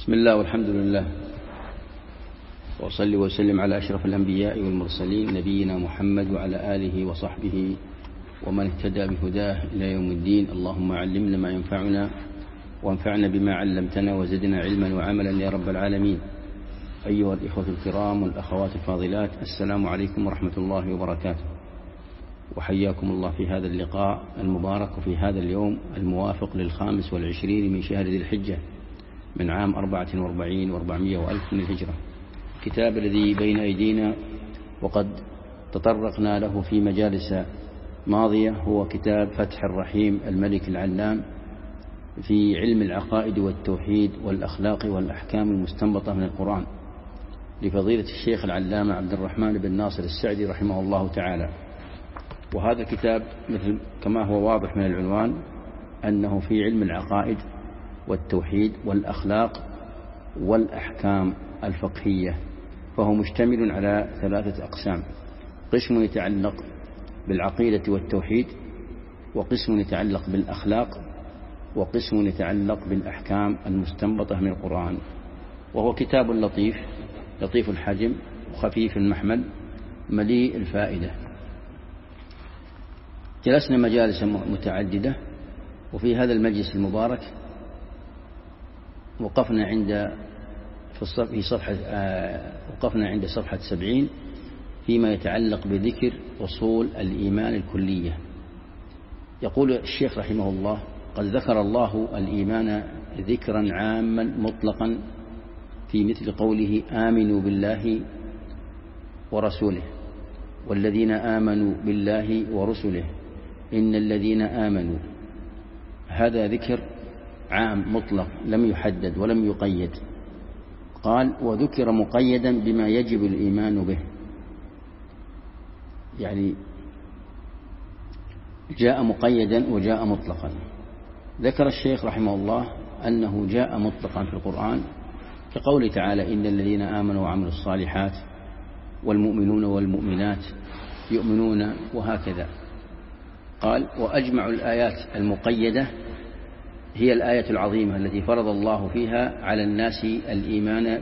بسم الله والحمد لله، وأصلي وسلم على أشرف الأنبياء والمرسلين نبينا محمد وعلى آله وصحبه ومن اهتدى بهداه إلى يوم الدين. اللهم علمنا ما ينفعنا وانفعنا بما علمتنا وزدنا علما وعملا يا رب العالمين. أيها الإخوة الكرام والأخوات الفاضلات، السلام عليكم ورحمة الله وبركاته، وحياكم الله في هذا اللقاء المبارك وفي هذا اليوم الموافق لل25 من شهر ذي الحجة من عام 44 و400 وألف من الهجرة. الكتاب الذي بين أيدينا وقد تطرقنا له في مجالس ماضية هو كتاب فتح الرحيم الملك العلام في علم العقائد والتوحيد والأخلاق والأحكام المستنبطة من القرآن لفضيلة الشيخ العلامة عبد الرحمن بن ناصر السعدي رحمه الله تعالى. وهذا الكتاب مثل كما هو واضح من العنوان أنه في علم العقائد والتوحيد والأخلاق والأحكام الفقهية، فهو مشتمل على 3 أقسام: قسم يتعلق بالعقيدة والتوحيد، وقسم يتعلق بالأخلاق، وقسم يتعلق بالأحكام المستنبطة من القرآن. وهو كتاب لطيف الحجم وخفيف المحمل مليء الفائدة. جلسنا مجالس متعددة، وفي هذا المجلس المبارك وقفنا عند صفحة 70 فيما يتعلق بذكر أصول الإيمان الكلية. يقول الشيخ رحمه الله: قد ذكر الله الإيمان ذكرا عاما مطلقا في مثل قوله: آمنوا بالله ورسوله، والذين آمنوا بالله ورسله، إن الذين آمنوا. هذا ذكر عام مطلق لم يحدد ولم يقيد. قال: وذكر مقيدا بما يجب الإيمان به، يعني جاء مقيدا وجاء مطلقا. ذكر الشيخ رحمه الله أنه جاء مطلقا في القرآن كقوله تعالى: إن الذين آمنوا وعملوا الصالحات والمؤمنون والمؤمنات يؤمنون، وهكذا. قال: وأجمع الآيات المقيدة هي الآية العظيمة التي فرض الله فيها على الناس الإيمان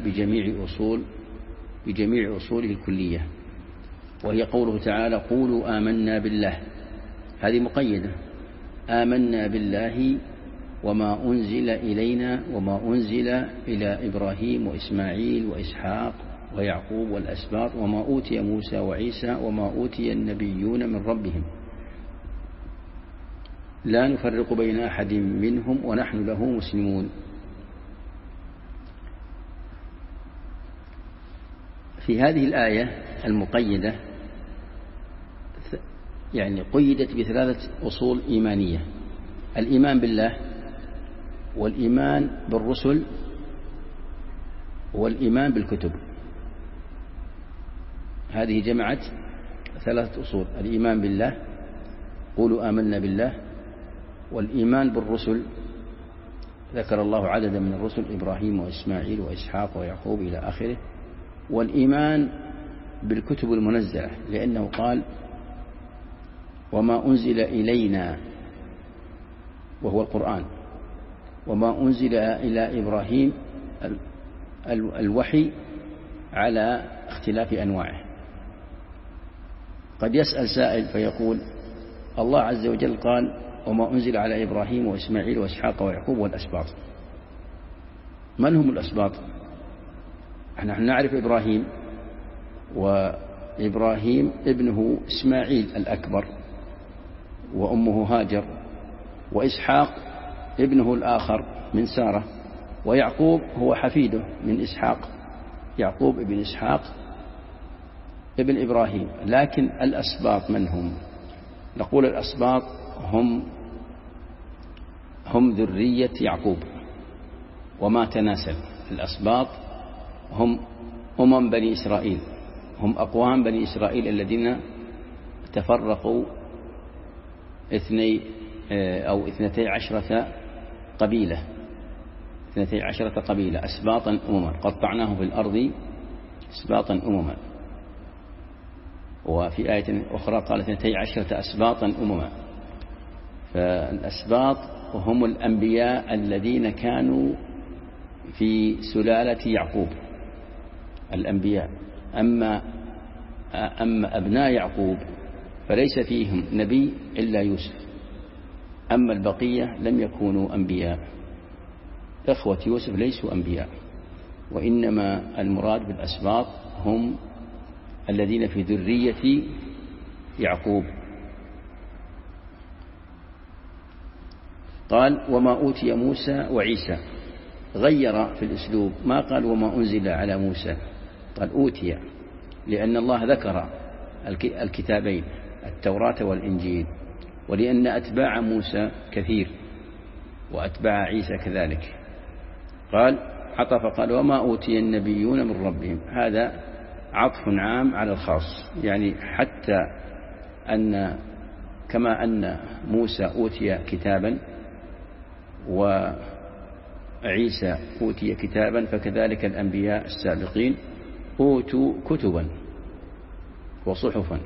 بجميع أصوله الكلية، وهي قوله تعالى: قولوا آمنا بالله. هذه مقيدة: آمنا بالله وما أنزل إلينا وما أنزل إلى إبراهيم وإسماعيل وإسحاق ويعقوب والأسباط وما أوتي موسى وعيسى وما أوتي النبيون من ربهم لا نفرق بين أحد منهم ونحن له مسلمون. في هذه الآية المقيدة يعني قيدت ب3 أصول إيمانية: الإيمان بالله، والإيمان بالرسل، والإيمان بالكتب. هذه جمعت 3 أصول: الإيمان بالله، قولوا آمنا بالله، والإيمان بالرسل، ذكر الله عددا من الرسل: إبراهيم وإسماعيل وإسحاق ويعقوب إلى آخره، والإيمان بالكتب المنزلة، لأنه قال: وما أنزل إلينا، وهو القرآن، وما أنزل إلى إبراهيم الوحي على اختلاف أنواعه. قد يسأل سائل فيقول: الله عز وجل قال: وما أنزل على إبراهيم وإسماعيل وإسحاق ويعقوب والأسباط. من هم الأسباط؟ نحن نعرف إبراهيم، وإبراهيم ابنه إسماعيل الأكبر وأمه هاجر، وإسحاق ابنه الآخر من سارة، ويعقوب هو حفيده من إسحاق، يعقوب ابن إسحاق ابن إبراهيم. لكن الأسباط من هم؟ نقول الأسباط هم ذرية يعقوب وما تناسل. الأسباط هم بني إسرائيل، هم أقوام بني إسرائيل الذين تفرقوا 12 قبيلة، 12 قبيلة أسباطا أمما، قطعناهم في الأرض أسباطا أمما. وفي آية أخرى قال 12 أسباطا أمما. فالأسباط هم الأنبياء الذين كانوا في سلالة يعقوب الأنبياء. أما أبناء يعقوب فليس فيهم نبي إلا يوسف، أما البقية لم يكونوا أنبياء. إخوة يوسف ليسوا أنبياء، وإنما المراد بالأسباط هم الذين في ذرية يعقوب. قال وما أوتي موسى وعيسى، غير في الأسلوب، ما قال وما أنزل على موسى، قال أوتي، لأن الله ذكر الكتابين التوراة والإنجيل، ولأن أتباع موسى كثير وأتباع عيسى كذلك. قال عطف قال وما أوتي النبيون من ربهم، هذا عطف عام على الخاص، يعني حتى أن كما أن موسى أوتي كتابا وعيسى أوتي كتابا، فكذلك الأنبياء السابقين أوتوا كتبا وصحفا.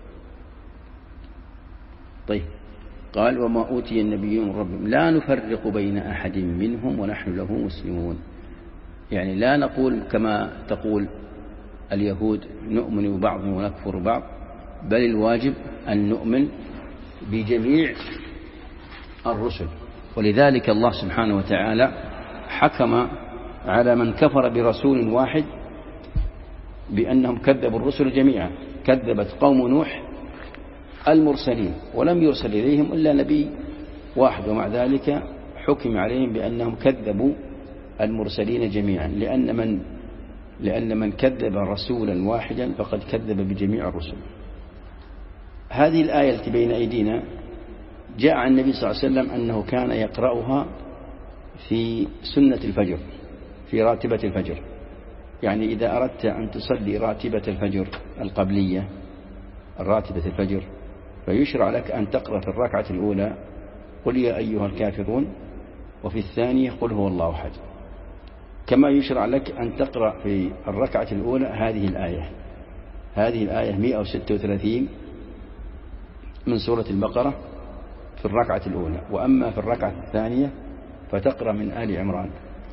طيب قال وما أوتي النبيون من ربهم لا نفرق بين أحد منهم ونحن له مسلمون، يعني لا نقول كما تقول اليهود نؤمن ببعض ونكفر بعض، بل الواجب أن نؤمن بجميع الرسل. ولذلك الله سبحانه وتعالى حكم على من كفر برسول واحد بأنهم كذبوا الرسل جميعا. كذبت قوم نوح المرسلين ولم يرسل إليهم إلا نبي واحد، ومع ذلك حكم عليهم بأنهم كذبوا المرسلين جميعا، لأن من كذب رسولا واحدا فقد كذب بجميع الرسل. هذه الآية التي بين أيدينا جاء عن النبي صلى الله عليه وسلم أنه كان يقرأها في سنة الفجر، في راتبة الفجر. يعني إذا أردت أن تصلي راتبة الفجر القبلية، راتبة الفجر، فيشرع لك أن تقرأ في الركعة الأولى قل يا أيها الكافرون، وفي الثانية قل هو الله أحد. كما يشرع لك أن تقرأ في الركعة الأولى هذه الآية 136 من سورة البقرة في الركعة الأولى، وأما في الركعة الثانية فتقرأ من آل عمران،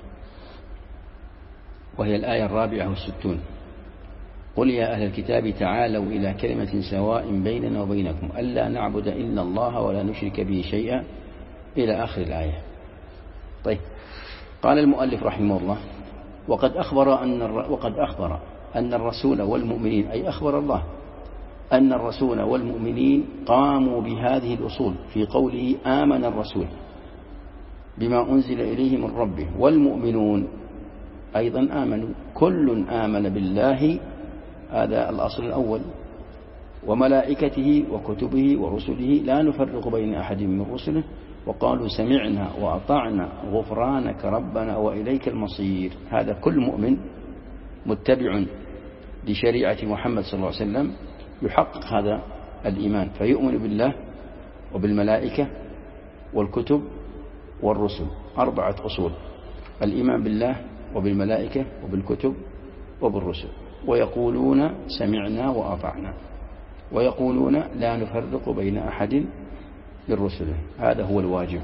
وهي الآية 64. قل يا أهل الكتاب تعالوا إلى كلمة سواء بيننا وبينكم ألا نعبد إلا الله ولا نشرك به شيئا إلى آخر الآية. طيب قال المؤلف رحمه الله وقد أخبر أن الرسول والمؤمنين، أي أخبر الله أن الرسول والمؤمنين قاموا بهذه الأصول في قوله آمن الرسول بما أنزل إليه من ربه، والمؤمنون أيضا آمنوا، كل آمن بالله، هذا الأصل الأول، وملائكته وكتبه ورسله لا نفرق بين أحد من رسله، وقالوا سمعنا وأطعنا غفرانك ربنا وإليك المصير. هذا كل مؤمن متبع لشريعة محمد صلى الله عليه وسلم يحقق هذا الإيمان، فيؤمن بالله وبالملائكة والكتب والرسل. 4 أصول: الإيمان بالله وبالملائكة وبالكتب وبالرسل، ويقولون سمعنا وأطعنا، ويقولون لا نفرق بين أحد من رسله. هذا هو الواجب،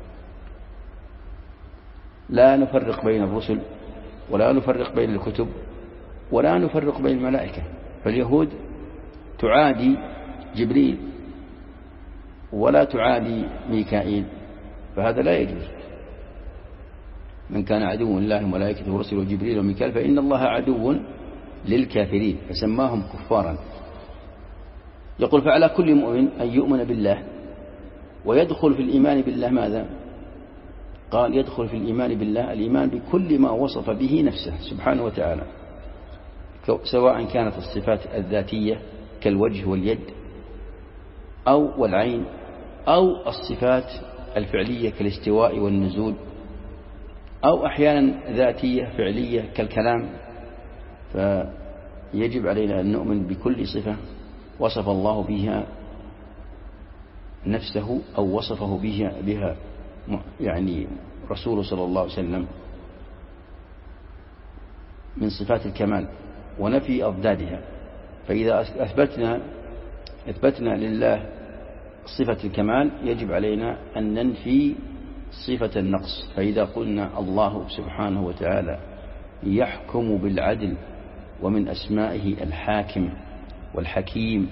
لا نفرق بين الرسل، ولا نفرق بين الكتب، ولا نفرق بين الملائكة. فاليهود تعادي جبريل ولا تعادي ميكائيل، فهذا لا يجوز. من كان عدو لله وملائكته ورسله وجبريل وميكائيل فإن الله عدو للكافرين، فسماهم كفارا. يقول فعلى كل مؤمن أن يؤمن بالله، ويدخل في الإيمان بالله ماذا؟ قال يدخل في الإيمان بالله الإيمان بكل ما وصف به نفسه سبحانه وتعالى، سواء كانت الصفات الذاتية كالوجه واليد أو والعين، أو الصفات الفعلية كالاستواء والنزول، أو أحيانا ذاتية فعلية كالكلام. فيجب علينا أن نؤمن بكل صفة وصف الله بها نفسه أو وصفه بها يعني رسوله صلى الله عليه وسلم من صفات الكمال ونفي أضدادها. فإذا أثبتنا لله صفة الكمال يجب علينا أن ننفي صفة النقص. فإذا قلنا الله سبحانه وتعالى يحكم بالعدل، ومن أسمائه الحاكم والحكيم،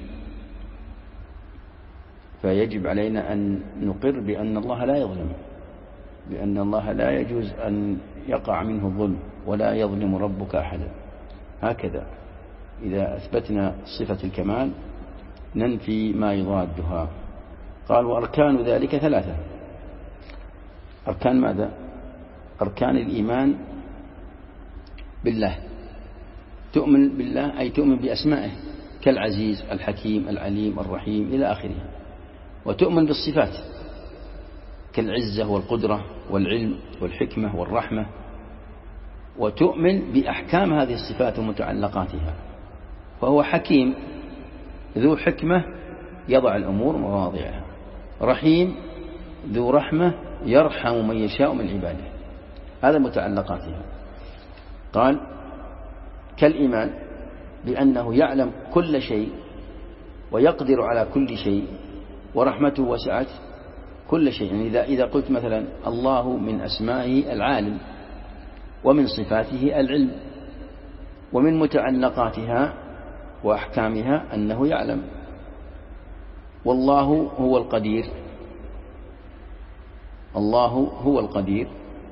فيجب علينا أن نقر بأن الله لا يظلم، بأن الله لا يجوز أن يقع منه الظلم، ولا يظلم ربك أحدا. هكذا إذا أثبتنا صفة الكمال ننفي ما يضادها. قال وأركان ذلك 3. أركان ماذا؟ أركان الإيمان بالله. تؤمن بالله أي تؤمن بأسمائه كالعزيز الحكيم العليم الرحيم إلى آخره. وتؤمن بالصفات كالعزة والقدرة والعلم والحكمة والرحمة. وتؤمن بأحكام هذه الصفات ومتعلقاتها، فهو حكيم ذو حكمة يضع الأمور مواضعها، رحيم ذو رحمة يرحم من يشاء من عباده. هذا متعلقاتها. قال كالإيمان بأنه يعلم كل شيء ويقدر على كل شيء ورحمته وسعت كل شيء. يعني إذا قلت مثلا الله من أسمائه العالم، ومن صفاته العلم، ومن متعلقاتها وأحكامها أنه يعلم. والله هو القدير، الله هو القدير،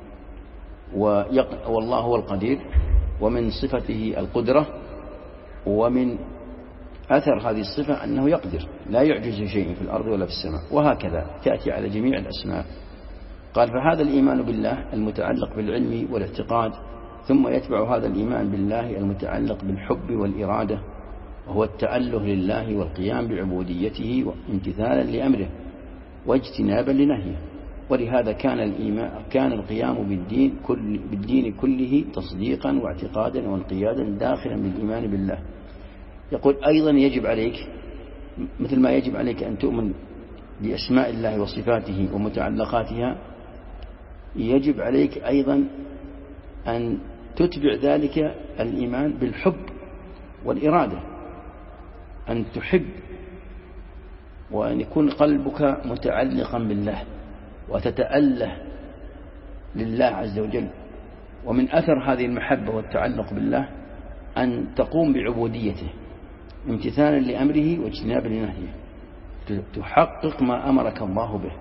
والله هو القدير، ومن صفته القدرة، ومن أثر هذه الصفة أنه يقدر لا يعجز شيء في الأرض ولا في السماء. وهكذا تأتي على جميع الأسماء. قال فهذا الإيمان بالله المتعلق بالعلم والاعتقاد، ثم يتبع هذا الإيمان بالله المتعلق بالحب والإرادة، وهو التأله لله والقيام بعبوديته وامتثالا لأمره واجتنابا لنهيه. ولهذا كان القيام بالدين كله تصديقا واعتقادا وانقيادا داخلا بالإيمان بالله. يقول أيضا يجب عليك مثل ما يجب عليك أن تؤمن بأسماء الله وصفاته ومتعلقاتها، يجب عليك أيضا أن تتبع ذلك الإيمان بالحب والإرادة، أن تحب وأن يكون قلبك متعلقا بالله وتتأله لله عز وجل. ومن أثر هذه المحبة والتعلق بالله أن تقوم بعبوديته امتثالا لأمره واجتنابا لنهيه، تحقق ما أمرك الله به.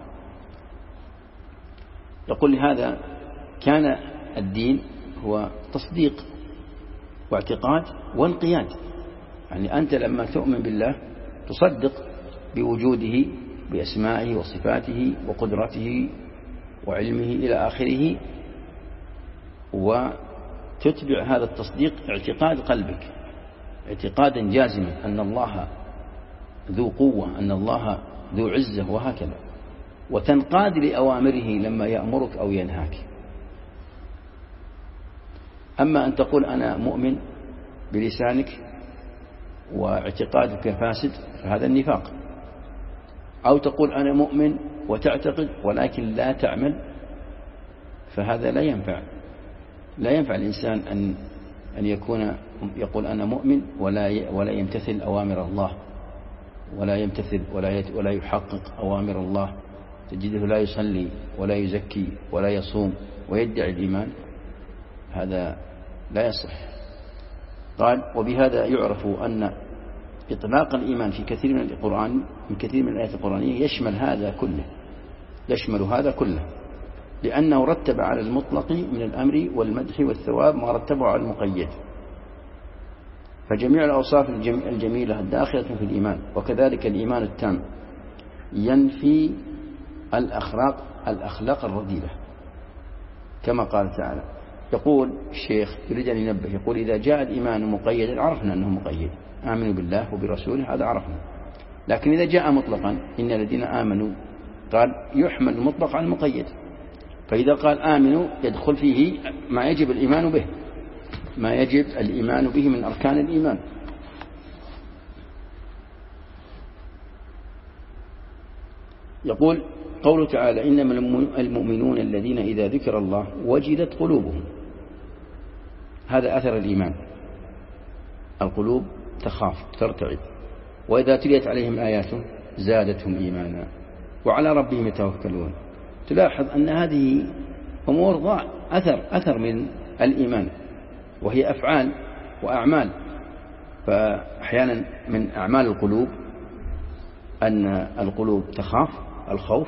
يقول لهذا كان الدين هو تصديق واعتقاد وانقياد. يعني أنت لما تؤمن بالله تصدق بوجوده بأسمائه وصفاته وقدرته وعلمه إلى آخره، وتتبع هذا التصديق اعتقاد قلبك اعتقادا جازما أن الله ذو قوة، أن الله ذو عزة، وهكذا. وتنقاد لأوامره لما يأمرك أو ينهاك. أما أن تقول أنا مؤمن بلسانك واعتقادك فاسد فهذا النفاق، أو تقول أنا مؤمن وتعتقد ولكن لا تعمل، فهذا لا ينفع. لا ينفع الإنسان أن يكون يقول أنا مؤمن ولا يمتثل أوامر الله، ولا يمتثل ولا يحقق أوامر الله. تجده لا يصلي ولا يزكي ولا يصوم ويدعي الإيمان، هذا لا يصح. قال وبهذا يعرف أن إطلاق الإيمان في كثير من القرآن، من كثير من الآيات القرآنية يشمل هذا كله، لأنه رتب على المطلق من الأمر والمدح والثواب ما رتبه على المقيد. فجميع الأوصاف الجميلة الداخلة في الإيمان، وكذلك الإيمان التام ينفي الأخلاق الرذيلة كما قال تعالى. يقول الشيخ يريد أن ينبه، يقول إذا جاء الإيمان مقيدا عرفنا أنه مقيد، آمنوا بالله وبرسوله، هذا عرفنا. لكن إذا جاء مطلقا إن الذين آمنوا، قال يحمل المطلق على المقيد. فإذا قال آمنوا يدخل فيه ما يجب الإيمان به، ما يجب الإيمان به من أركان الإيمان. يقول قوله تعالى إنما المؤمنون الذين إذا ذكر الله وجلت قلوبهم، هذا أثر الإيمان، القلوب تخاف ترتعب، وإذا تليت عليهم آياته زادتهم إيمانا وعلى ربهم يتوكلون. تلاحظ أن هذه أمور أثر من الإيمان، وهي أفعال وأعمال. فأحيانا من أعمال القلوب أن القلوب تخاف الخوف،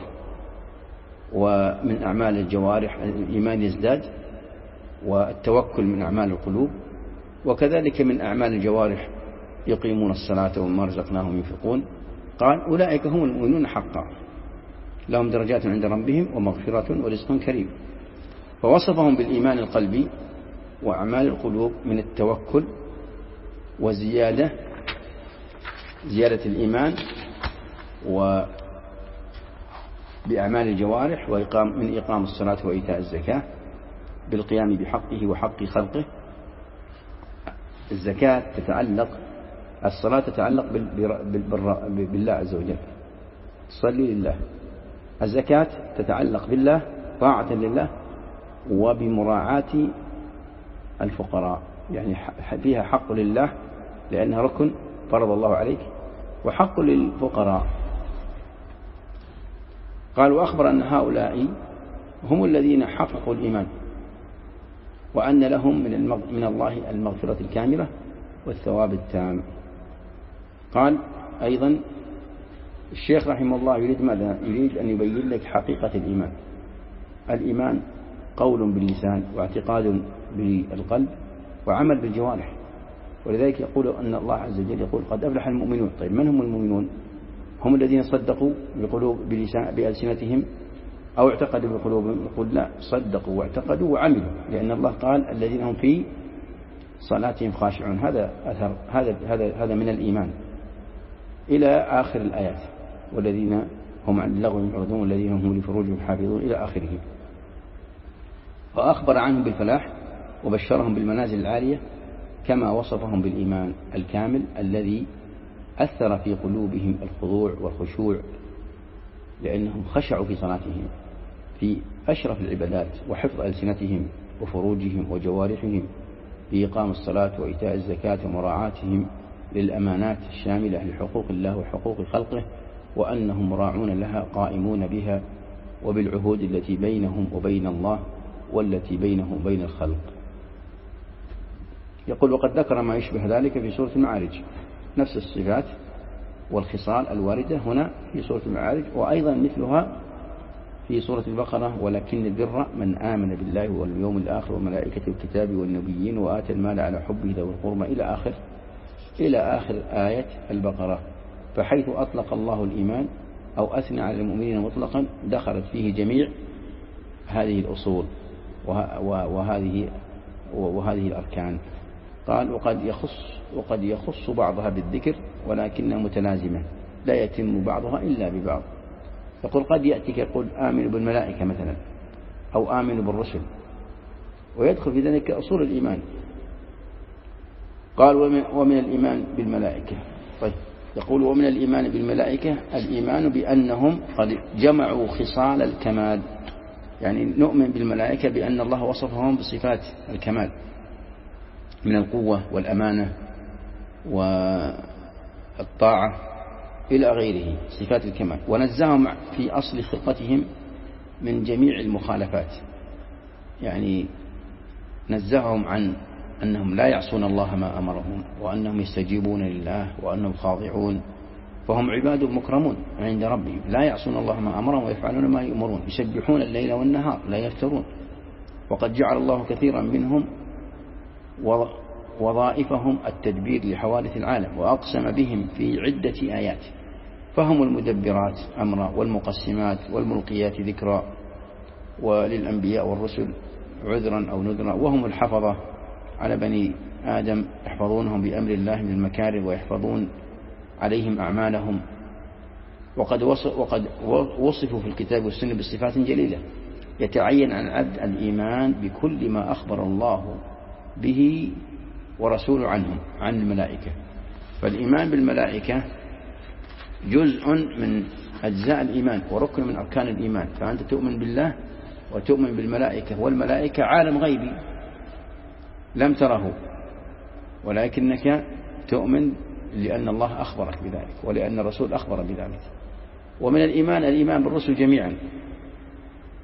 ومن أعمال الجوارح الإيمان يزداد، والتوكل من أعمال القلوب، وكذلك من أعمال الجوارح يقيمون الصلاة ومما رزقناهم ينفقون. قال أولئك هم المؤمنون حقا لهم درجات عند ربهم ومغفرة ورزق كريم. فوصفهم بالإيمان القلبي وأعمال القلوب من التوكل وزيادة الإيمان، وبأعمال الجوارح من إقام الصلاة وإيتاء الزكاة بالقيام بحقه وحق خلقه. الصلاة تتعلق بالله عز وجل، تصلي لله. الزكاة تتعلق بالله طاعة لله وبمراعاة الفقراء، يعني فيها حق لله لأنها ركن فرض الله عليك، وحق للفقراء. قال وأخبر أن هؤلاء هم الذين حققوا الإيمان، وأن لهم من الله المغفرة الكاملة والثواب التام. قال أيضا الشيخ رحمه الله يريد ماذا؟ يريد أن يبين لك حقيقة الإيمان. الإيمان قول باللسان واعتقاد بالقلب وعمل بالجوارح، ولذلك يقول أن الله عز وجل يقول قد أفلح المؤمنون. طيب من هم المؤمنون؟ هم الذين صدقوا بألسنتهم أو اعتقدوا بقلوبهم؟ يقول لا، صدقوا واعتقدوا وعملوا، لأن الله قال الذين هم في صلاتهم خاشعون. هذا من الإيمان إلى آخر الآيات، والذين هم عن اللغو معرضون والذين هم لفروجهم حافظون إلى آخره. وأخبر عنهم بالفلاح وبشرهم بالمنازل العالية، كما وصفهم بالإيمان الكامل الذي أثر في قلوبهم الخضوع والخشوع، لأنهم خشعوا في صلاتهم في أشرف العبادات، وحفظ ألسنتهم وفروجهم وجوارحهم بإقام الصلاة وإيتاء الزكاة ومراعاتهم للأمانات الشاملة لحقوق الله وحقوق خلقه، وأنهم راعون لها قائمون بها وبالعهود التي بينهم وبين الله والتي بينهم وبين الخلق. يقول وقد ذكر ما يشبه ذلك في سورة المعارج، نفس الصفات والخصال الواردة هنا في سورة المعارج، وأيضا مثلها في سورة البقرة ولكن البر من آمن بالله واليوم الآخر والملائكة والكتاب والنبيين وآتى المال على حبه ذوي القربى إلى آخر آية البقرة. فحيث أطلق الله الإيمان أو أثنى على المؤمنين مطلقا دخلت فيه جميع هذه الأصول وهذه الأركان. قال وقد يخص بعضها بالذكر ولكنها متلازمة لا يتم بعضها إلا ببعض. يقول قد يأتيك يقول آمنوا بالملائكة مثلا أو آمنوا بالرسل، ويدخل في ذلك أصول الإيمان. قال ومن الإيمان بالملائكة. طيب يقول ومن الإيمان بالملائكة الإيمان بأنهم قد جمعوا خصال الكمال، يعني نؤمن بالملائكة بأن الله وصفهم بصفات الكمال من القوة والأمانة والطاعة إلى غيره صفات الكمال، ونزههم في أصل خلقتهم من جميع المخالفات، يعني نزههم عن أنهم لا يعصون الله ما أمرهم، وأنهم يستجيبون لله، وأنهم خاضعون، فهم عباد مكرمون عند ربهم لا يعصون الله ما أمرهم ويفعلون ما يؤمرون، يسبحون الليل والنهار لا يفترون. وقد جعل الله كثيرا منهم وظائفهم التدبير لحوادث العالم، وأقسم بهم في عدة آيات، فهم المدبرات أمرا والمقسمات والملقيات ذكرا، وللأنبياء والرسل عذرا أو نذرا، وهم الحفظة على بني آدم يحفظونهم بأمر الله من المكاره ويحفظون عليهم أعمالهم. وقد وصفوا في الكتاب والسنة بصفات جليلة يتعين عن العبد الإيمان بكل ما أخبر الله به ورسول عنهم عن الملائكة. فالإيمان بالملائكة جزء من أجزاء الإيمان وركن من أركان الإيمان، فأنت تؤمن بالله وتؤمن بالملائكة، والملائكة عالم غيبي لم تره، ولكنك تؤمن لأن الله أخبرك بذلك ولأن الرسول أخبر بذلك. ومن الإيمان بالرسل جميعا،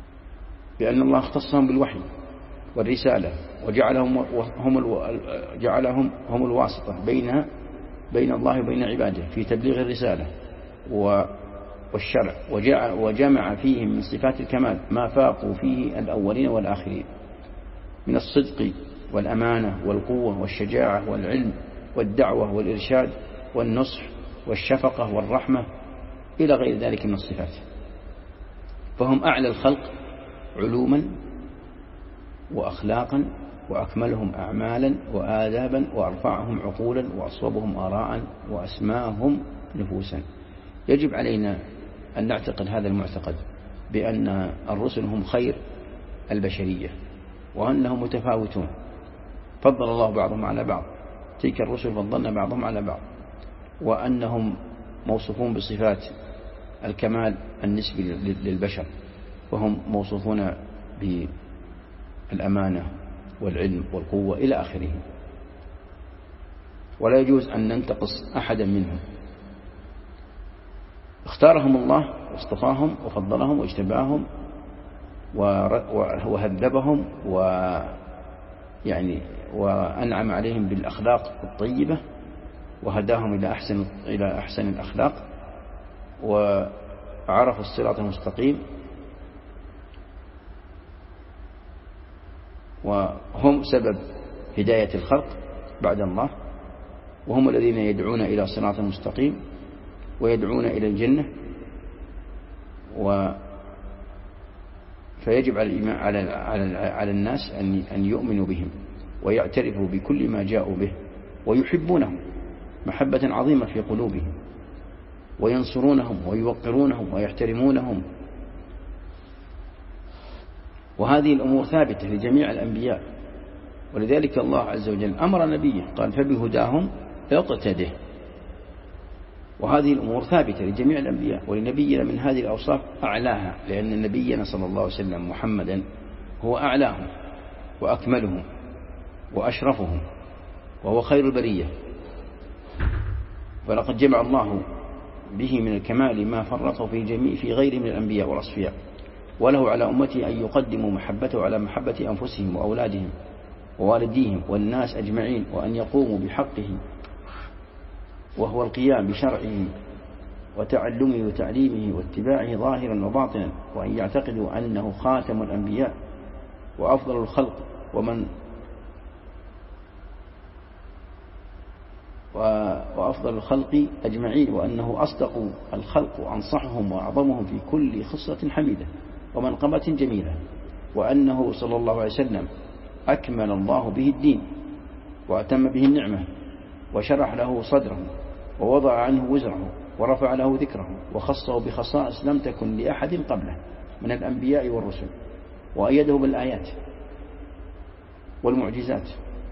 بأن الله اختصهم بالوحي والرسالة وجعلهم هم الواسطة بين الله وبين عباده في تبليغ الرسالة والشرع، وجمع فيهم من صفات الكمال ما فاقوا فيه الأولين والآخرين من الصدق والأمانة والقوة والشجاعة والعلم والدعوة والإرشاد والنصح والشفقة والرحمة إلى غير ذلك من الصفات. فهم أعلى الخلق علوما وأخلاقا وأكملهم أعمالا وآدابا وأرفعهم عقولا وأصوبهم آراء وأسماهم نفوسا. يجب علينا أن نعتقد هذا المعتقد بأن الرسل هم خير البشرية وأنهم متفاوتون، فضل الله بعضهم على بعض، تلك الرسل فضلنا بعضهم على بعض، وأنهم موصوفون بصفات الكمال النسبي للبشر، وهم موصوفون بالأمانة والعلم والقوة إلى آخره، ولا يجوز أن ننتقص أحدا منهم. اختارهم الله واصطفاهم وفضلهم واجتباهم وهذبهم وأنعم عليهم بالأخلاق الطيبة وهداهم إلى أحسن الأخلاق وعرفوا الصراط المستقيم، وهم سبب هداية الخلق بعد الله، وهم الذين يدعون إلى صراط المستقيم ويدعون إلى الجنة. فيجب على الناس أن يؤمنوا بهم ويعترفوا بكل ما جاءوا به ويحبونهم محبة عظيمة في قلوبهم وينصرونهم ويوقرونهم ويحترمونهم. وهذه الأمور ثابتة لجميع الأنبياء، ولذلك الله عز وجل أمر نبيه قال فبهداهم اقتده. وهذه الأمور ثابتة لجميع الأنبياء، ولنبينا من هذه الأوصاف أعلاها، لأن نبينا صلى الله عليه وسلم محمدا هو أعلاهم وأكملهم وأشرفهم وهو خير البرية. فلقد جمع الله به من الكمال ما فرقه في غيره من الأنبياء والأصفياء، وله على أمته أن يقدموا محبته على محبة أنفسهم وأولادهم ووالديهم والناس أجمعين، وأن يقوموا بحقه وهو القيام بشرعه وتعلمه وتعليمه واتباعه ظاهرا وباطنا، وأن يعتقدوا أنه خاتم الأنبياء وأفضل الخلق وأفضل الخلق أجمعين، وأنه أصدق الخلق وأنصحهم وأعظمهم في كل خصلة حميدة ومنقبة جميلة، وأنه صلى الله عليه وسلم أكمل الله به الدين وأتم به النعمة وشرح له صدره ووضع عنه وزره ورفع له ذكره وخصه بخصائص لم تكن لأحد قبله من الأنبياء والرسل، وأيده بالآيات والمعجزات.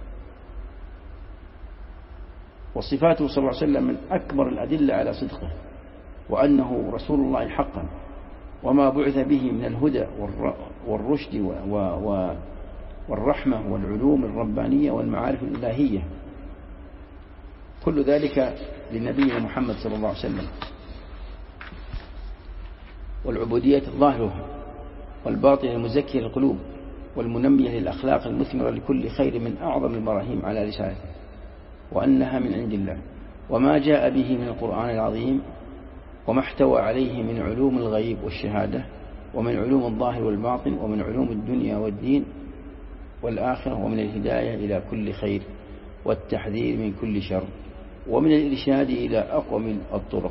وصفاته صلى الله عليه وسلم من أكبر الأدلة على صدقه وأنه رسول الله حقا، وما بعث به من الهدى والرشد والرحمة والعلوم الربانية والمعارف الإلهية، كل ذلك لنبينا محمد صلى الله عليه وسلم. والعبودية الظاهرة والباطنة المزكية للقلوب والمنمية للأخلاق المثمرة لكل خير من أعظم البراهين على رسالته، وأنها من عند الله، وما جاء به من القرآن العظيم وما احتوى عليه من علوم الغيب والشهادة ومن علوم الظاهر والباطن ومن علوم الدنيا والدين والآخرة، ومن الهداية إلى كل خير والتحذير من كل شر، ومن الإرشاد إلى أقوم الطرق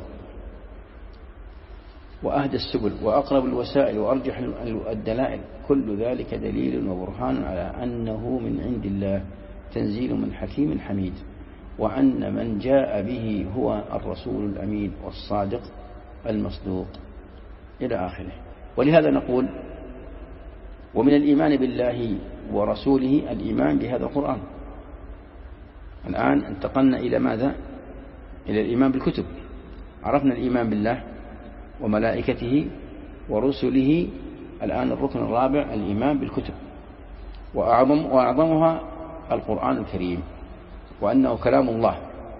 وأهدى السبل وأقرب الوسائل وأرجح الدلائل، كل ذلك دليل وبرهان على أنه من عند الله تنزيل من حكيم حميد، وأن من جاء به هو الرسول الأمين والصادق المصدوق إلى آخره. ولهذا نقول ومن الإيمان بالله ورسوله الإيمان بهذا القرآن. الآن انتقلنا إلى ماذا؟ إلى الإيمان بالكتب. عرفنا الإيمان بالله وملائكته ورسله، الآن الركن الرابع الإيمان بالكتب، وأعظمها القرآن الكريم، وأنه كلام الله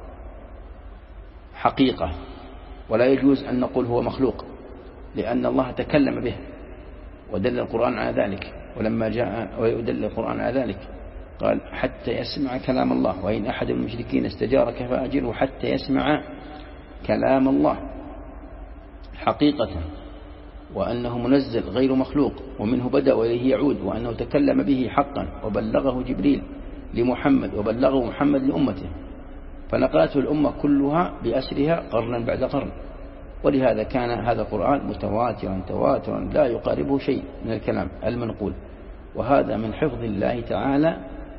حقيقة، ولا يجوز أن نقول هو مخلوق، لأن الله تكلم به ودل القرآن على ذلك. ولما جاء ويدل القرآن على ذلك قال حتى يسمع كلام الله، وإن أحد من المشركين استجارك فأجره حتى يسمع كلام الله حقيقة، وأنه منزل غير مخلوق ومنه بدأ وإليه يعود، وأنه تكلم به حقا وبلغه جبريل لمحمد وبلغه محمد لأمته، فنقلته الأمة كلها بأسرها قرنا بعد قرن. ولهذا كان هذا القرآن متواترا تواترا لا يقاربه شيء من الكلام المنقول، وهذا من حفظ الله تعالى،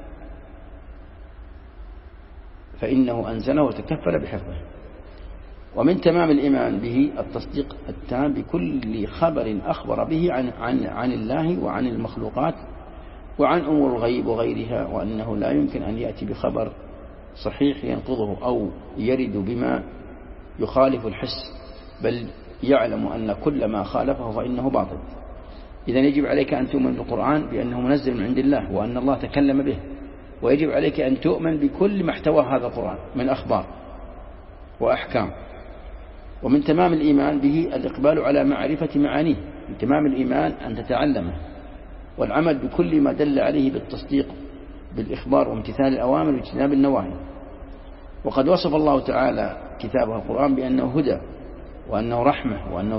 فإنه أنزله وتكفل بحفظه. ومن تمام الإيمان به التصديق التام بكل خبر أخبر به عن الله وعن المخلوقات وعن أمور الغيب وغيرها، وأنه لا يمكن أن يأتي بخبر صحيح ينقضه أو يرد بما يخالف الحس، بل يعلم أن كل ما خالفه فإنه باطل. إذن يجب عليك أن تؤمن بالقرآن بأنه منزل من عند الله وأن الله تكلم به، ويجب عليك أن تؤمن بكل ما احتوى هذا القرآن من أخبار وأحكام. ومن تمام الإيمان به الإقبال على معرفة معانيه، من تمام الإيمان أن تتعلمه والعمل بكل ما دل عليه بالتصديق بالإخبار وامتثال الأوامر واجتناب النواهي. وقد وصف الله تعالى كتابه القرآن بأنه هدى وأنه رحمة وأنه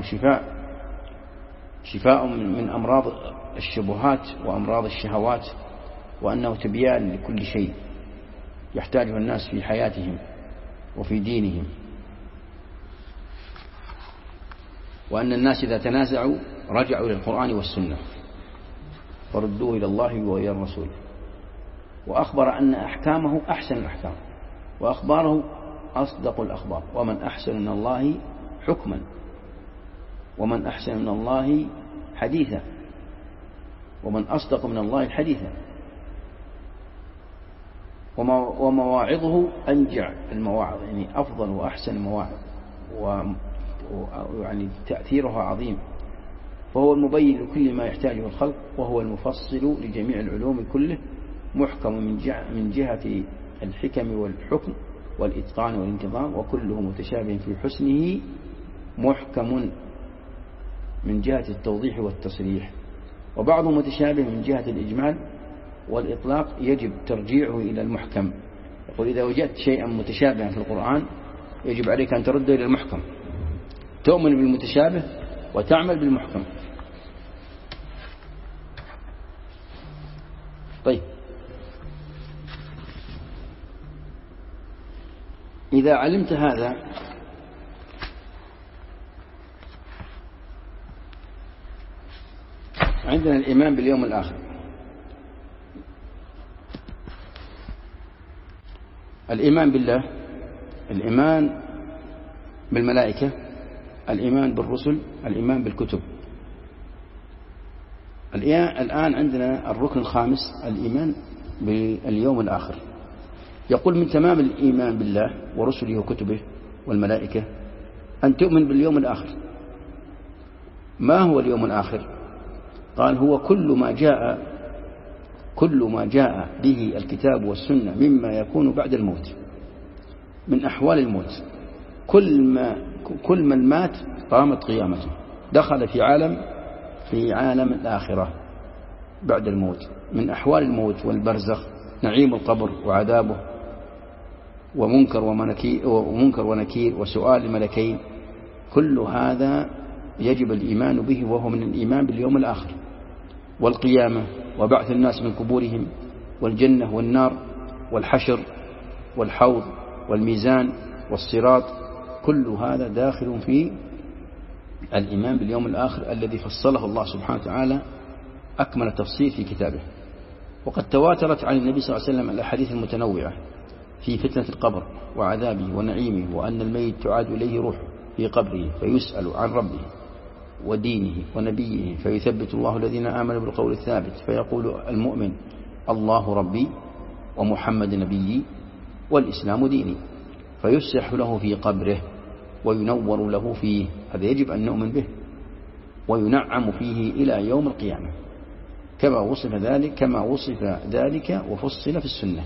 شفاء من أمراض الشبهات وأمراض الشهوات، وأنه تبيان لكل شيء يحتاجه الناس في حياتهم وفي دينهم، وأن الناس إذا تنازعوا رجعوا للقرآن والسنة فردوه إلى الله وإلى الرسول. وأخبر أن أحكامه أحسن الأحكام وأخباره أصدق الأخبار، ومن أحسن من الله حكما ومن أحسن من الله حديثا ومن أصدق من الله حديثا. ومواعظه أنجع المواعظ، يعني أفضل وأحسن المواعظ، ويعني تأثيرها عظيم، فهو المبين لكل ما يحتاجه الخلق، وهو المفصل لجميع العلوم كله، محكم من جهة الحكم والحكم والإتقان والانتظام، وكله متشابه في حسنه، محكم من جهة التوضيح والتصريح، وبعضه متشابه من جهة الإجمال والإطلاق، يجب ترجيعه إلى المحكم. يقول إذا وجدت شيئا متشابها في القرآن يجب عليك أن ترده إلى المحكم، تؤمن بالمتشابه وتعمل بالمحكم. طيب، إذا علمت هذا عندنا الإيمان باليوم الآخر. الإيمان بالله، الإيمان بالملائكة، الإيمان بالرسل، الإيمان بالكتب. الآن عندنا الركن الخامس الإيمان باليوم الآخر. يقول من تمام الإيمان بالله ورسله وكتبه والملائكة أن تؤمن باليوم الآخر. ما هو اليوم الآخر؟ قال هو كل ما جاء به الكتاب والسنة مما يكون بعد الموت من أحوال الموت. كل من مات قامت قيامته، دخل في عالم الآخرة بعد الموت، من أحوال الموت والبرزخ، نعيم القبر وعذابه، ومنكر ونكير وسؤال الملكين. كل هذا يجب الإيمان به، وهو من الإيمان باليوم الآخر، والقيامة وبعث الناس من قبورهم، والجنة والنار، والحشر والحوض والميزان والصراط. كل هذا داخل في الإيمان باليوم الآخر الذي فصله الله سبحانه وتعالى أكمل تفصيل في كتابه. وقد تواترت عن النبي صلى الله عليه وسلم الأحاديث المتنوعة في فتنة القبر وعذابه ونعيمه، وأن الميت تعاد إليه روحه في قبره فيسأل عن ربه ودينه ونبيه، فيثبت الله الذين آمنوا بالقول الثابت، فيقول المؤمن الله ربي ومحمد نبيي والإسلام ديني، فيسح له في قبره وينور له فيه. هذا يجب أن نؤمن به، وينعم فيه إلى يوم القيامة كما وصف ذلك وفصل في السنة.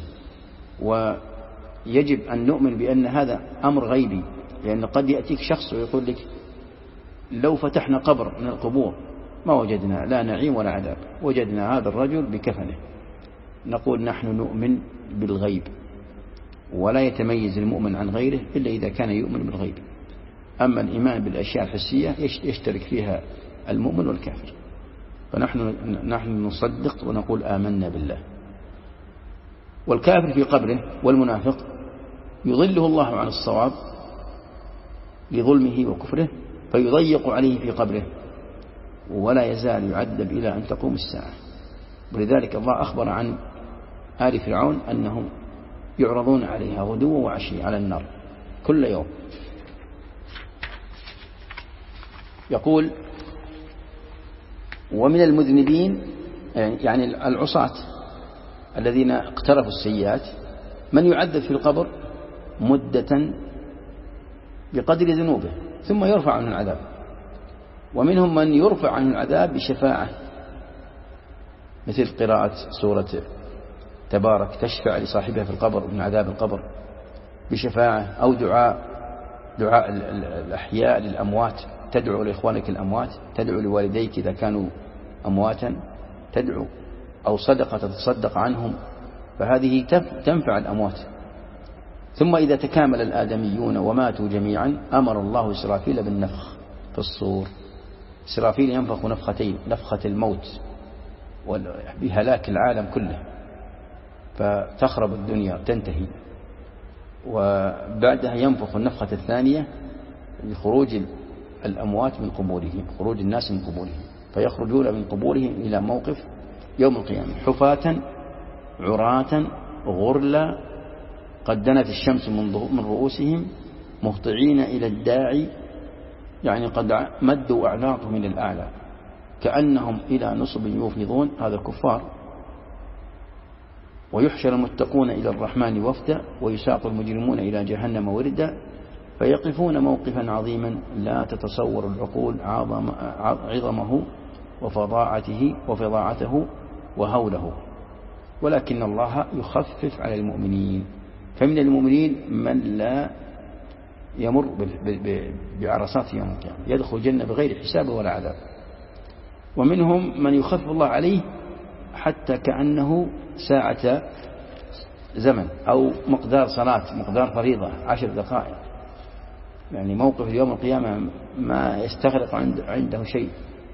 ويجب أن نؤمن بأن هذا أمر غيبي، لأن قد يأتيك شخص ويقول لك لو فتحنا قبر من القبور ما وجدنا لا نعيم ولا عذاب، وجدنا هذا الرجل بكفنه. نقول نحن نؤمن بالغيب، ولا يتميز المؤمن عن غيره إلا إذا كان يؤمن بالغيب. أما الإيمان بالأشياء الحسية يشترك فيها المؤمن والكافر. فنحن نصدق ونقول آمنا بالله. والكافر في قبره والمنافق يضله الله عن الصواب لظلمه وكفره، فيضيق عليه في قبره ولا يزال يعذب إلى أن تقوم الساعة. ولذلك الله أخبر عن آل فرعون أنهم يعرضون عليها غدوا وعشي على النار كل يوم. يقول ومن المذنبين يعني العصاة الذين اقترفوا السيئات من يعذب في القبر مدة بقدر ذنوبه ثم يرفع عنه العذاب، ومنهم من يرفع عنه العذاب بشفاعة، مثل قراءة سورة تبارك تشفع لصاحبها في القبر من عذاب القبر بشفاعة، أو دعاء الأحياء للأموات، تدعو لإخوانك الأموات، تدعو لوالديك إذا كانوا أمواتا تدعو، أو صدقة تتصدق عنهم، فهذه تنفع الأموات. ثم إذا تكامل الآدميون وماتوا جميعا أمر الله إسرافيل بالنفخ في الصور. إسرافيل ينفخ نفختين، نفخة الموت بهلاك العالم كله فتخرب الدنيا تنتهي، وبعدها ينفخ النفخة الثانية لخروج الأموات من قبورهم، خروج الناس من قبورهم، فيخرجون من قبورهم إلى موقف يوم القيامة حفاة عراة غرلا قد دنت الشمس من رؤوسهم مهطعين إلى الداعي، يعني قد مدوا أعناقهم من الأعلى كأنهم إلى نصب يوفضون، هذا الكفار. ويحشر المتقون إلى الرحمن وفدا ويساق المجرمون إلى جهنم وردا فيقفون موقفا عظيما لا تتصور العقول عظمه وفظاعته وهوله، ولكن الله يخفف على المؤمنين. فمن المؤمنين من لا يمر بعرصات يوم القيامة يدخل الجنة بغير حساب ولا عذاب، ومنهم من يخفف الله عليه حتى كأنه ساعة زمن أو مقدار صلاة، مقدار فريضة 10 دقائق، يعني موقف يوم القيامة ما يستغرق عنده شيء.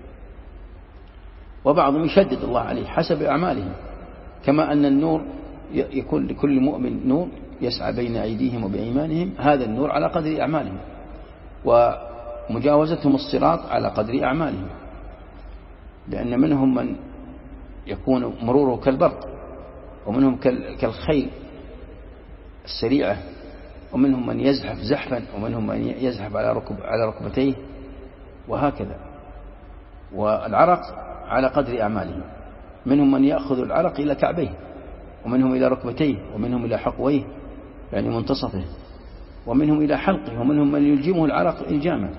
وبعضهم يشدد الله عليه حسب أعمالهم، كما أن النور يكون لكل مؤمن نور يسعى بين أيديهم وبأيمانهم، هذا النور على قدر أعمالهم، ومجاوزتهم الصراط على قدر أعمالهم، لأن منهم من يكون مروره كالبرق، ومنهم كالخيل السريعة، ومنهم من يزحف زحفا، ومنهم من يزحف على ركبتيه، وهكذا. والعرق على قدر أعمالهم، منهم من يأخذ العرق إلى كعبيه، ومنهم إلى ركبتيه، ومنهم إلى حقويه يعني منتصفه، ومنهم إلى حلقه، ومنهم من يلجمه العرق إلجاما.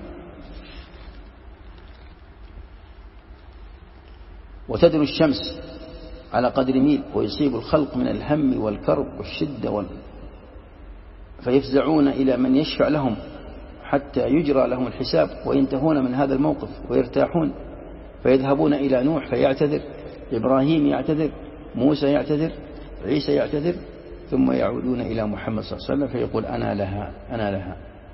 وتدنو الشمس على قدر ميل ويصيب الخلق من الهم والكرب والشدة فيفزعون إلى من يشفع لهم حتى يجرى لهم الحساب وينتهون من هذا الموقف ويرتاحون، فيذهبون إلى نوح فيعتذر، إبراهيم يعتذر، موسى يعتذر، عيسى يعتذر، ثم يعودون إلى محمد صلى الله عليه وسلم فيقول أنا لها أنا لها.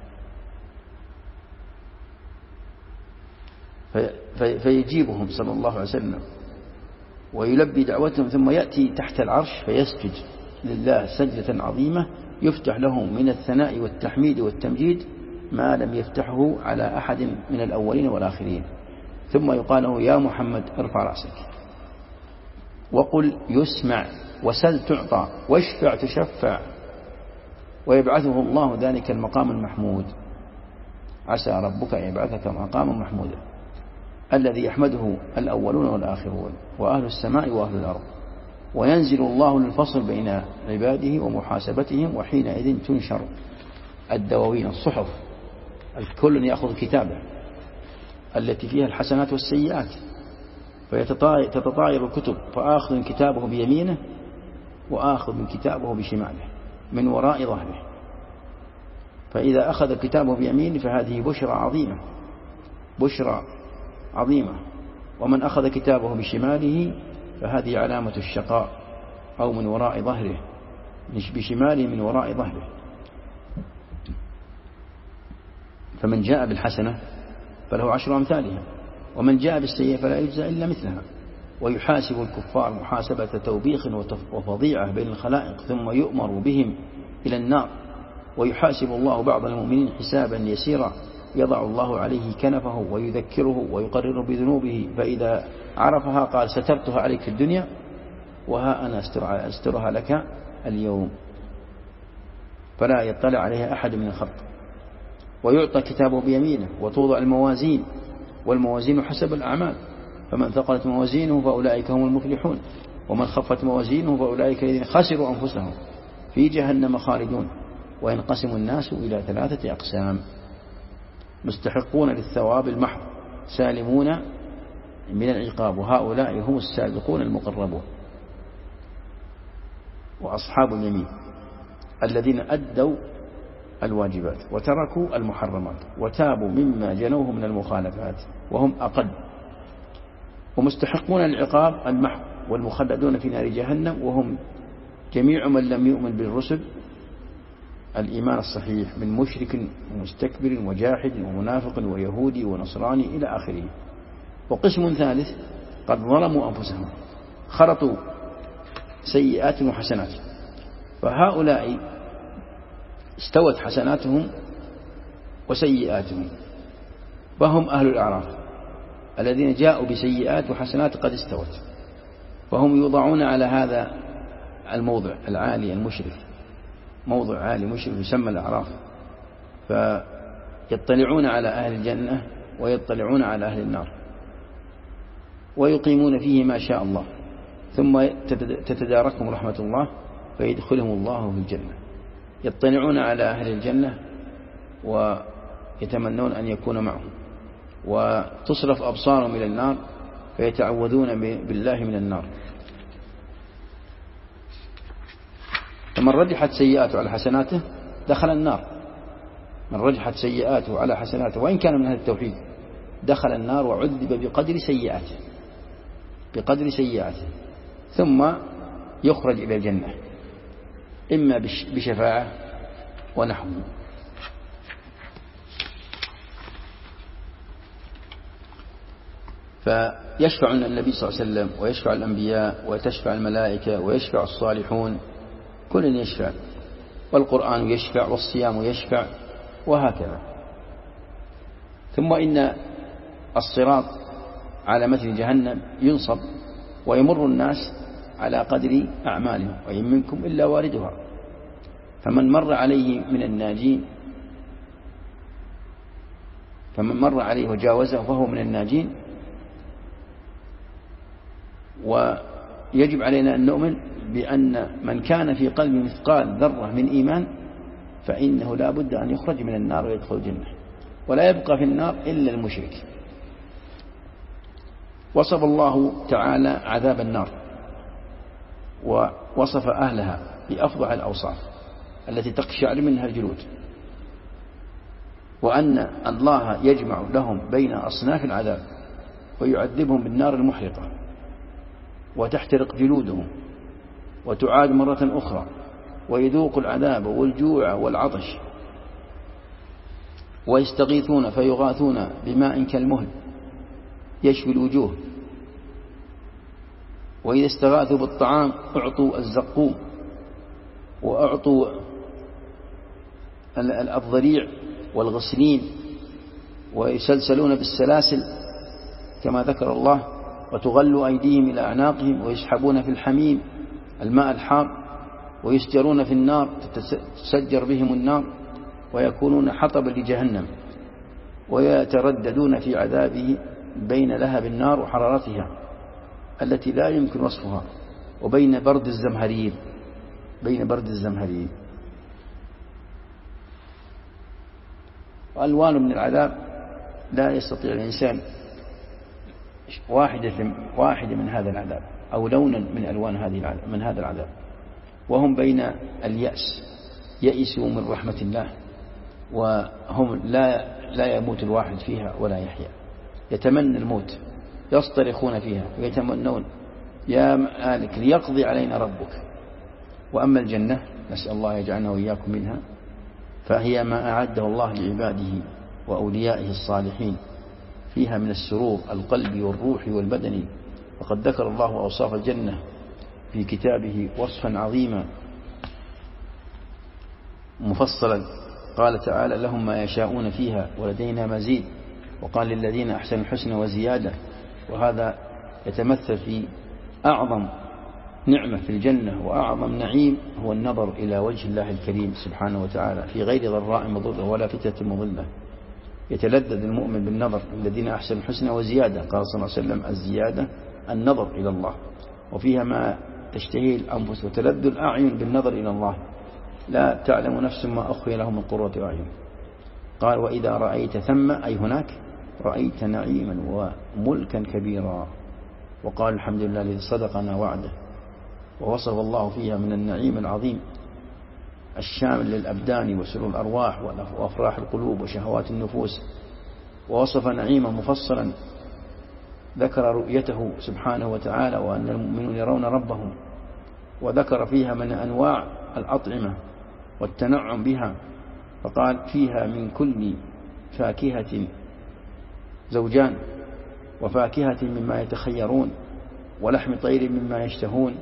فيجيبهم صلى الله عليه وسلم ويلبي دعوتهم، ثم يأتي تحت العرش فيسجد لله سجدة عظيمة يفتح له من الثناء والتحميد والتمجيد ما لم يفتحه على أحد من الأولين والآخرين، ثم يقال له يا محمد ارفع رأسك وقل يسمع وسل تعطى واشفع تشفع، ويبعثه الله ذلك المقام المحمود. عسى ربك أن يبعثك مقاما محمودا الذي يحمده الأولون والآخرون وأهل السماء وأهل الأرض، وينزل الله للفصل بين عباده ومحاسبتهم، وحينئذ تنشر الدواوين الصحف، الكل يأخذ كتابه التي فيها الحسنات والسيئات، فتتطاير الكتب، فآخذ كتابه بيمينه وآخذ كتابه بشماله من وراء ظهره، فإذا أخذ كتابه بيمينه فهذه بشرى عظيمة، بشرى عظيمة ومن أخذ كتابه بشماله فهذه علامة الشقاء، أو من وراء ظهره، مش بشماله، من وراء ظهره. فمن جاء بالحسنة فله 10 أمثالها، ومن جاء بالسيئة فلا يجزى إلا مثلها. ويحاسب الكفار محاسبة توبيخ وفضيعة بين الخلائق، ثم يؤمر بهم إلى النار. ويحاسب الله بعض المؤمنين حسابا يسيرا، يضع الله عليه كنفه ويذكره ويقرر بذنوبه، فإذا عرفها قال سترتها عليك في الدنيا، وها أنا أسترها لك اليوم، فلا يطلع عليها أحد من الخلق. ويعطى كتابه بيمينه، وتوضع الموازين، والموازين حسب الأعمال، فمن ثقلت موازينه فأولئك هم المفلحون، ومن خفت موازينه فأولئك الذين خسروا أنفسهم في جهنم خالدون. وينقسم الناس إلى 3 أقسام: مستحقون للثواب المحض، سالمون من العقاب، وهؤلاء هم السابقون المقربون. وأصحاب اليمين الذين أدوا الواجبات وتركوا المحرمات وتابوا مما جنوه من المخالفات، وهم أقل. ومستحقون العقاب المحض والمخلدون في نار جهنم، وهم جميع من لم يؤمن بالرسل الإيمان الصحيح، من مشرك ومستكبر وجاحد ومنافق ويهودي ونصراني إلى آخره. وقسم ثالث قد ظلموا أنفسهم، خلطوا سيئات وحسنات، فهؤلاء استوت حسناتهم وسيئاتهم، فهم أهل الأعراف الذين جاءوا بسيئات وحسنات قد استوت، فهم يوضعون على هذا الموضع العالي المشرف، موضع عالي مشرف يسمى الأعراف، فيطلعون على أهل الجنة ويطلعون على أهل النار، ويقيمون فيه ما شاء الله، ثم تتداركهم رحمة الله فيدخلهم الله في الجنة. يطلعون على أهل الجنة ويتمنون أن يكون معهم، وتصرف أبصارهم إلى النار فيتعوذون بالله من النار. فمن رجحت سيئاته على حسناته دخل النار، من رجحت سيئاته على حسناته وإن كان من أهل التوحيد دخل النار وعذب بقدر سيئاته، ثم يخرج إلى الجنة إما بشفاعة ونحوه. فيشفع النبي صلى الله عليه وسلم، ويشفع الأنبياء، وتشفع الملائكة، ويشفع الصالحون، كل يشفع، والقرآن يشفع، والصيام يشفع، وهكذا. ثم إن الصراط على متن جهنم ينصب، ويمر الناس على قدر أعمالهم، وإن منكم إلا واردها، فمن مر عليه من الناجين، فمن مر عليه وجاوزه فهو من الناجين. ويجب علينا أن نؤمن بأن من كان في قلبه مثقال ذرة من إيمان فإنه لا بد أن يخرج من النار ويدخل الجنة، ولا يبقى في النار إلا المشرك. وصف الله تعالى عذاب النار، ووصف أهلها بأفضع الأوصاف التي تقشعر منها الجلود، وأن الله يجمع لهم بين أصناف العذاب ويعذبهم بالنار المحرقة، وتحترق جلودهم وتعاد مرة أخرى، ويذوق العذاب والجوع والعطش، ويستغيثون فيغاثون بماء كالمهل يشوي الوجوه، وإذا استغاثوا بالطعام أعطوا الزقوم، وأعطوا الضريع والغسلين، ويسلسلون بالسلاسل كما ذكر الله، وتغل أيديهم إلى أعناقهم، ويسحبون في الحميم الماء الحار، ويسجرون في النار تسجر بهم النار، ويكونون حطبا لجهنم، ويترددون في عذابه بين لهب النار وحرارتها التي لا يمكن وصفها، وبين برد الزمهرير، وألوان من العذاب لا يستطيع الإنسان واحدة من هذا العذاب، أو لونا من ألوان من هذا العذاب. وهم بين اليأس، يئسوا من رحمة الله، وهم لا يموت الواحد فيها ولا يحيا، يتمنى الموت يصطرخون فيها ويتمنون يا مالك ليقضي علينا ربك. وأما الجنة نسأل الله يجعلنا وإياكم منها فهي ما أعده الله لعباده وأوليائه الصالحين، فيها من السرور القلبي والروح والبدني. وقد ذكر الله أوصاف الجنة في كتابه وصفا عظيما مفصلا. قال تعالى لهم ما يشاءون فيها ولدينا مزيد، وقال للذين أحسنوا الحسنى وزيادة. وهذا يتمثل في أعظم نعمة في الجنة وأعظم نعيم هو النظر إلى وجه الله الكريم سبحانه وتعالى في غير ضراء مضرة ولا فتنة مضلة. يتلذذ المؤمن بالنظر الذين أحسنوا الحسنى وزيادة. قال صلى الله عليه وسلم الزيادة النظر إلى الله، وفيها ما تشتهي الأنفس وتلذ الأعين بالنظر إلى الله، لا تعلم نفس ما أخفي لهم من قرة أعين. قال وإذا رأيت ثم أي هناك رأيت نعيما وملكا كبيرا. وقال الحمد لله الذي صدقنا وعده. ووصف الله فيها من النعيم العظيم الشامل للأبدان وسرور الأرواح وأفراح القلوب وشهوات النفوس. ووصف نعيما مفصلا ذكر رؤيته سبحانه وتعالى وأن المؤمنون يرون ربهم، وذكر فيها من أنواع الأطعمة والتنعم بها. فقال فيها من كل فاكهة زوجان، وفاكهة مما يتخيرون، ولحم طير مما يشتهون،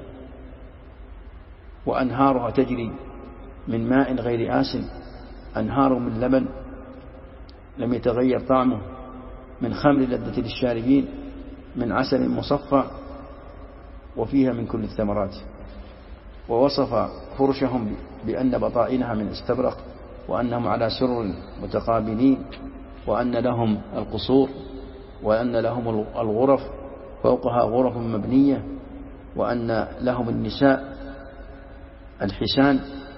وأنهارها تجري من ماء غير آسن، أنهار من لبن لم يتغير طعمه، من خمر لذة للشاربين، من عسل مصفى، وفيها من كل الثمرات. ووصف فرشهم بأن بطائنها من استبرق، وأنهم على سرر متقابلين، وأن لهم القصور، وأن لهم الغرف فوقها غرف مبنية، وأن لهم النساء الحسان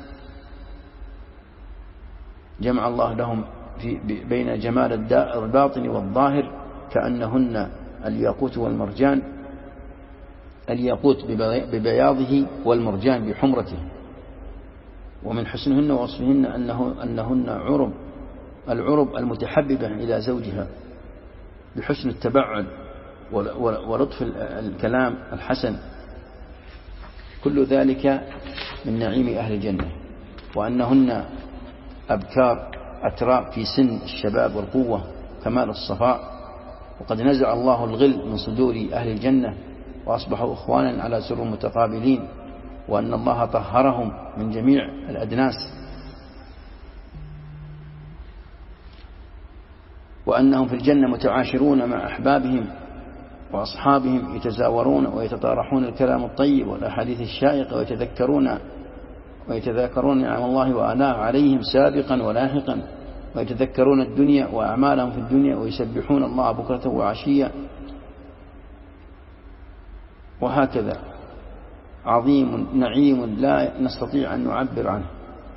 جمع الله لهم بين جمال الباطن والظاهر كأنهن الياقوت والمرجان، الياقوت ببياضه والمرجان بحمرته. ومن حسنهن ووصفهن أنهن عرب، العرب المتحببة إلى زوجها بحسن التبعد ولطف الكلام الحسن. كل ذلك من نعيم أهل الجنة. وأنهن أبكار أتراب في سن الشباب والقوة كمال الصفاء. وقد نزع الله الغل من صدور أهل الجنة وأصبحوا إخوانا على سر متقابلين، وأن الله طهرهم من جميع الأدناس، وأنهم في الجنة متعاشرون مع أحبابهم وأصحابهم، يتزاورون ويتطارحون الكلام الطيب والأحاديث الشائقة، ويتذاكرون نعم الله وآلاءه عليهم سابقا ولاحقا، ويتذكرون الدنيا وأعمالهم في الدنيا، ويسبحون الله بكرة وعشية. وهكذا عظيم نعيم لا نستطيع أن نعبر عنه.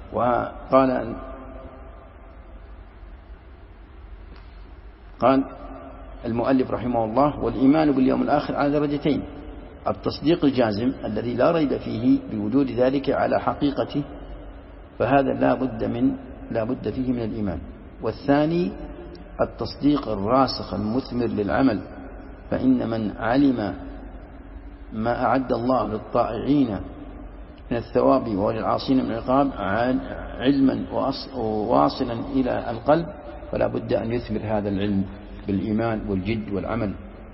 قال المؤلف رحمه الله والإيمان باليوم الآخر على درجتين: التصديق الجازم الذي لا ريب فيه بوجود ذلك على حقيقته، فهذا لا بد فيه من الإيمان. والثاني التصديق الراسخ المثمر للعمل، فإن من علم ما أعد الله للطائعين من الثواب وللعاصين من العقاب علما واصلا إلى القلب، فلا بد أن يثمر هذا العلم بالإيمان والجد والعمل.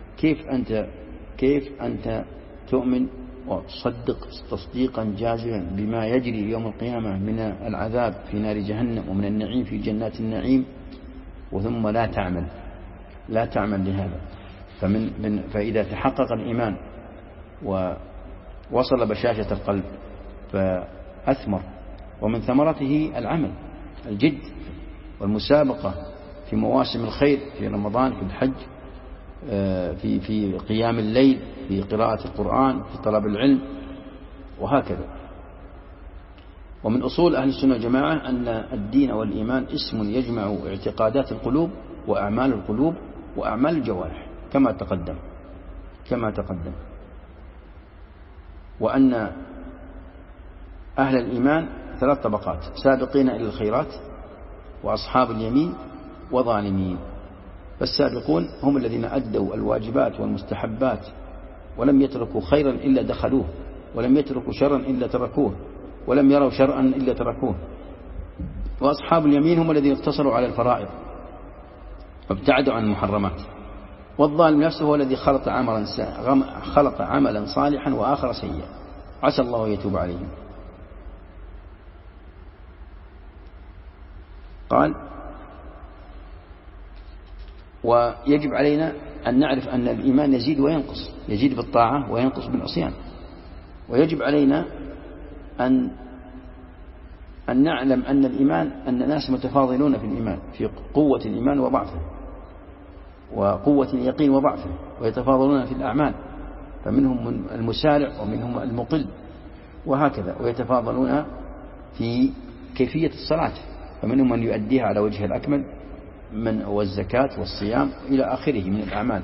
كيف أنت تؤمن وتصدق تصديقا جازما بما يجري يوم القيامة من العذاب في نار جهنم ومن النعيم في جنات النعيم، وثم لا تعمل لهذا؟ فإذا تحقق الإيمان ووصل بشاشة القلب فأثمر، ومن ثمرته العمل الجد والمسابقة في مواسم الخير، في رمضان، في الحج، في قيام الليل، في قراءة القرآن، في طلب العلم، وهكذا. ومن أصول أهل السنة والجماعة أن الدين والإيمان اسم يجمع اعتقادات القلوب وأعمال القلوب وأعمال الجوارح كما تقدم. وأن أهل الإيمان 3 طبقات: سابقين إلى الخيرات، وأصحاب اليمين، وظالمين. فالسابقون هم الذين أدوا الواجبات والمستحبات ولم يتركوا خيرا إلا دخلوه، ولم يتركوا شرا إلا تركوه، ولم يروا شرعا إلا تركوه. وأصحاب اليمين هم الذين اقتصروا على الفرائض وابتعدوا عن المحرمات. والظالم نفسه هو الذي خلق عملا صالحا وآخر سيئا، عسى الله يتوب عليهم. قال: ويجب علينا أن نعرف أن الإيمان يزيد وينقص، يزيد بالطاعة وينقص بالعصيان. ويجب علينا أن نعلم أن الإيمان، أن الناس متفاضلون في الإيمان، في قوة الإيمان وضعفه، وقوة اليقين وضعفه، ويتفاضلون في الأعمال، فمنهم المسارع ومنهم المقل وهكذا، ويتفاضلون في كيفية الصلاة، فمنهم من يؤديها على وجه الأكمل والزكاة والصيام إلى آخره من الأعمال.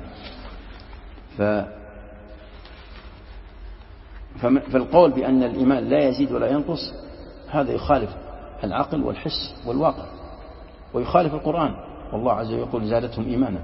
فالقول بأن الإيمان لا يزيد ولا ينقص هذا يخالف العقل والحس والواقع، ويخالف القرآن، والله عز وجل يقول: زادتهم إيمانا.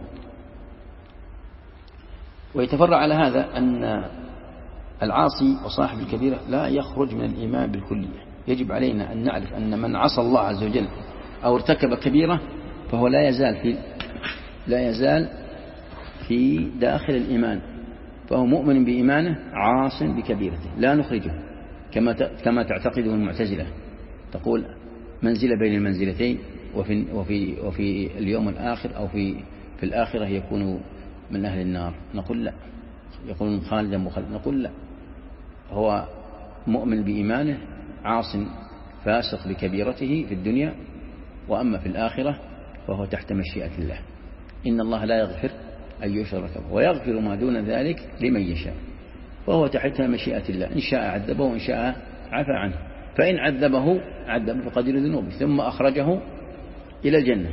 ويتفرع على هذا أن العاصي وصاحب الكبيرة لا يخرج من الإيمان بالكلية. يجب علينا أن نعرف أن من عصى الله عز وجل أو ارتكب كبيرة فهو لا يزال في داخل الإيمان، فهو مؤمن بإيمانه عاص بكبيرته، لا نخرجه كما تعتقده المعتزلة، تقول منزلة بين المنزلتين، وفي اليوم الآخر أو في الآخرة يكون من أهل النار. نقول لا. يقولون خالدا مخلدا، نقول لا، هو مؤمن بإيمانه عاص فاسق بكبيرته في الدنيا، وأما في الآخرة فهو تحت مشيئة الله. إن الله لا يغفر أن يشرك به ويغفر ما دون ذلك لمن يشاء، فهو تحت مشيئة الله، إن شاء عذبه وإن شاء عفى عنه. فإن عذبه بقدر ذنوبه ثم أخرجه إلى الجنة.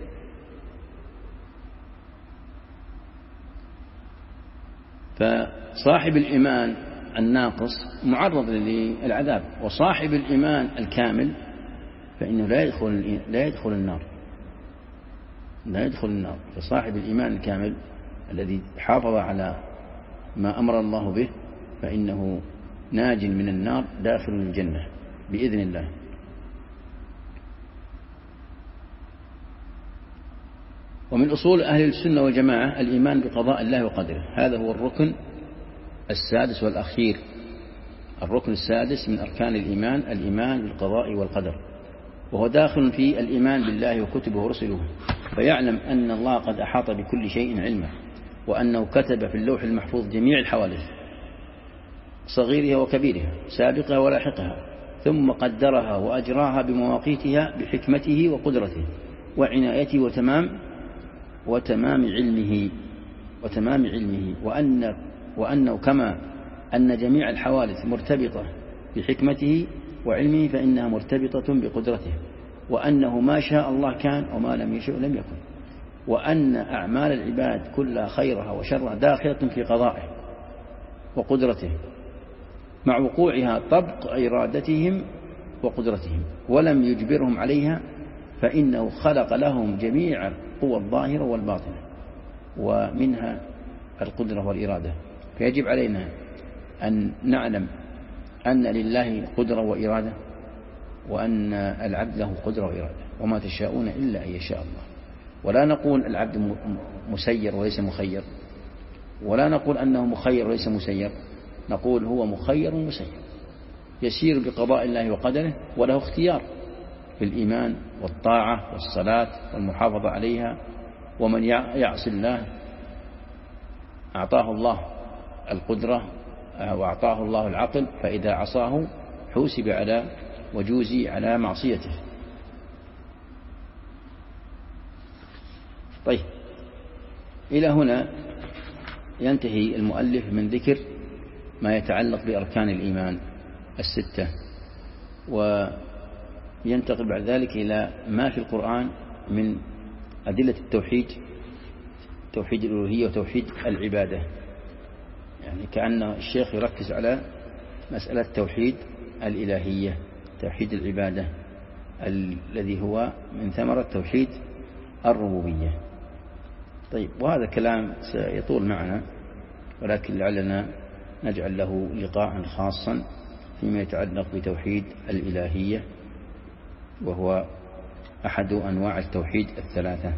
فصاحب الإيمان الناقص معرض للعذاب، وصاحب الإيمان الكامل فإنه لا يدخل النار. فصاحب الإيمان الكامل الذي حافظ على ما أمر الله به فإنه ناج من النار داخل الجنة بإذن الله. ومن أصول أهل السنة والجماعة الإيمان بقضاء الله وقدره، هذا هو الركن السادس والأخير. الركن السادس من أركان الإيمان بالقضاء والقدر، وهو داخل في الإيمان بالله وكتبه ورسله، فيعلم أن الله قد أحاط بكل شيء علما، وأنه كتب في اللوح المحفوظ جميع الحوادث صغيرها وكبيرها سابقها ولاحقها، ثم قدرها وأجراها بمواقيتها بحكمته وقدرته وعنايته وتمام علمه وأنه كما أن جميع الحوادث مرتبطة بحكمته وعلمه فإنها مرتبطة بقدرته، وأنه ما شاء الله كان وما لم يشاء لم يكن، وأن أعمال العباد كلها خيرها وشرها داخلة في قضائه وقدرته مع وقوعها طبق إرادتهم وقدرتهم، ولم يجبرهم عليها، فإنه خلق لهم جميع القوى الظاهرة والباطنة ومنها القدرة والإرادة. فيجب علينا أن نعلم أن لله قدرة وإرادة، وأن العبد له قدرة وإرادة، وما تشاءون إلا أن يشاء الله. ولا نقول العبد مسير وليس مخير، ولا نقول أنه مخير وليس مسير، نقول هو مخير ومسير، يسير بقضاء الله وقدره، وله اختيار في الإيمان والطاعة والصلاة والمحافظة عليها. ومن يعصي الله أعطاه الله القدرة وأعطاه الله العقل، فإذا عصاه حوسب على وجوزي على معصيته. طيب، إلى هنا ينتهي المؤلف من ذكر ما يتعلق بأركان الإيمان الستة، وينتقل بعد ذلك إلى ما في القرآن من أدلة التوحيد، توحيد الألوهية وتوحيد العبادة. يعني كأن الشيخ يركز على مسألة توحيد الإلهية، توحيد العبادة الذي هو من ثمرة توحيد الربوبية. طيب، وهذا كلام سيطول معنا، ولكن لعلنا نجعل له لقاء خاصا فيما يتعلق بتوحيد الإلهية، وهو أحد أنواع التوحيد الثلاثة.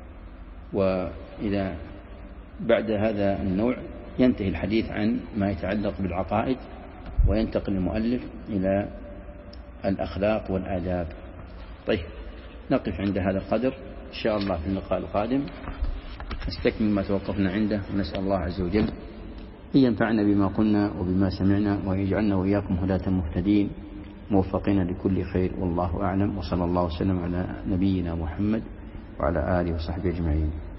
وإذا بعد هذا النوع ينتهي الحديث عن ما يتعلق بالعقائد، وينتقل المؤلف إلى الأخلاق والآداب. طيب، نقف عند هذا القدر إن شاء الله. في اللقاء القادم نستكمل ما توقفنا عنده، ونسأل الله عز وجل أن ينفعنا بما قلنا وبما سمعنا، ويجعلنا وإياكم هداة مهتدين موفقين لكل خير، والله أعلم. وصلى الله وسلم على نبينا محمد وعلى آله وصحبه أجمعين.